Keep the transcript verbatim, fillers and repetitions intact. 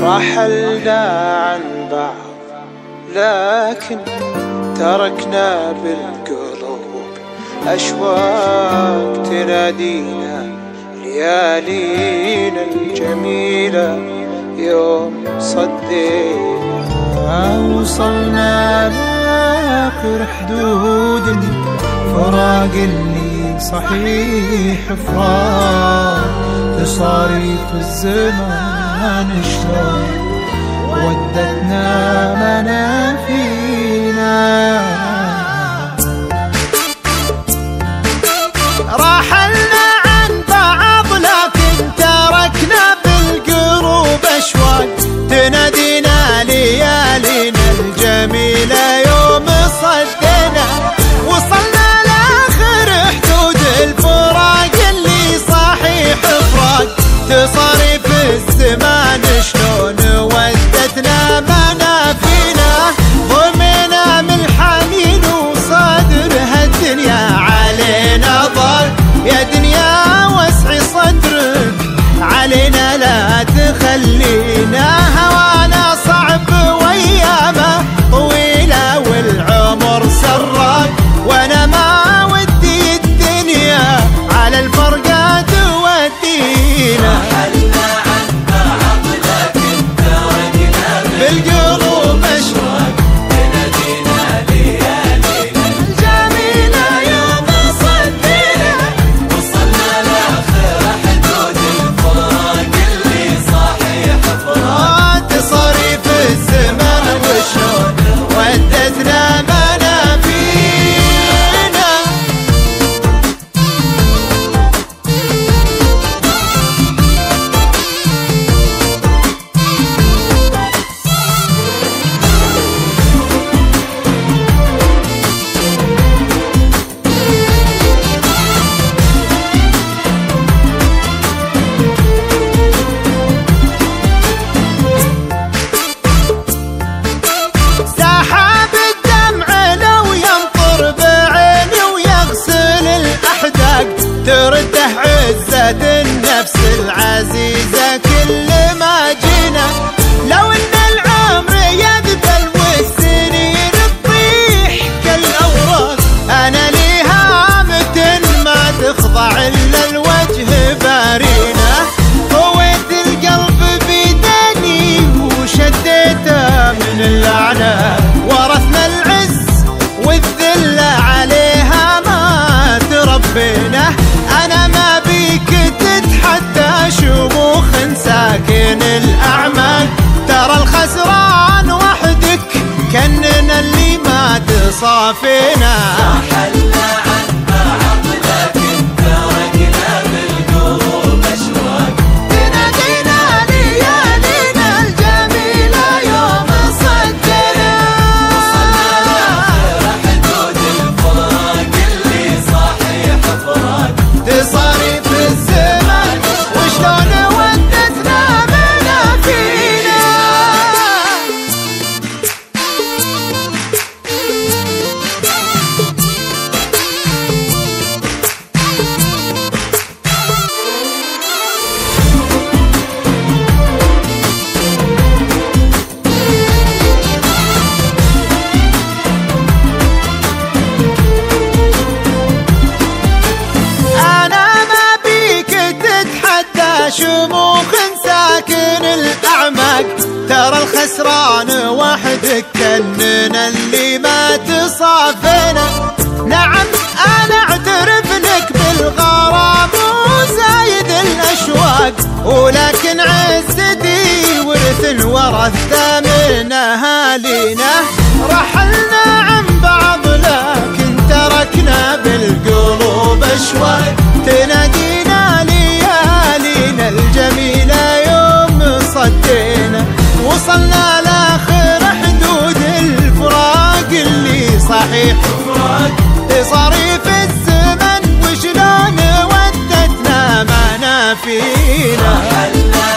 رحلنا عن بعض لكن تركنا بالقلوب أشواق تنادينا، ليالينا الجميلة يوم صدينا. وصلنا لآخر حدود الفراق اللي صحيح فراق، تصاريف الزمان شلون ودتنا منافينا. رحلنا عن بعض لكن تركنا بالقلوب أشواق تنادينا، ليالينا الجميلة يوم صدنا. وصلنا لآخر حدود الفراق اللي صحيح فراق، تصاريف الزمان شلون ودتنا منافينا. ضمنا من الحنين وصدرها الدنيا علينا ضاق، يا دنيا واسعي صدرك علينا لا تخلينا. هوانا صعب وايامه طويلة والعمر سراق، وانا ما ودي الدنيا على الفرقة تودينا. رحلنا عن بعض لكن تركنا بالقلوب أشواق تنادينا، ليالينا الجميلة يوم صدينا. وصلنا لآخر حدود الفراق اللي صحيح فراق، تصاريف الزمان وشلون ودتنا منافينا. سحاب الدمع لو يمطر بعيني ويغسل الأحداق، ترده عزة النفس العزيزة كل ما جينا. لو ان العمر يذبل والسنين تطيح كالأوراق، انا ليها متن ما تخضع الا الوجه بارينا. قويت القلب بيدني وشديته من اللعنة، ورثنا العز والذلة عليها ما تربينا. انا ما بيك تتحدى شموخ ساكن الاعماق، ترى الخسران وحدك كننا اللي ما تصافينا. رحلنا عن بعض لكن تركنا بالقلوب أشواق تنادينا، ليالينا الجميلة يوم صدنا. وصلنا لآخر حدود الفراق اللي صحيح فراق، تصاريف الزمان وشلون ودتنا منافينا. أنا ما بيك تتحدى شموخ ساكن الأعماق، ترى الخسران وحدك كننا اللي ما تصافينا. نعم أنا أعترف لك بالغرام وزايد الأشواق، ولكن عزتي ورث ورثة من أهالينا. رحلنا عن بعض لكن تركنا بالقلوب أشواق تنادينا، ليالينا الجميلة يوم صدينا. وصلنا لآخر حدود الفراق اللي صحيح فراق، تصاريف الزمن وشلون ودتنا منافينا. رحلنا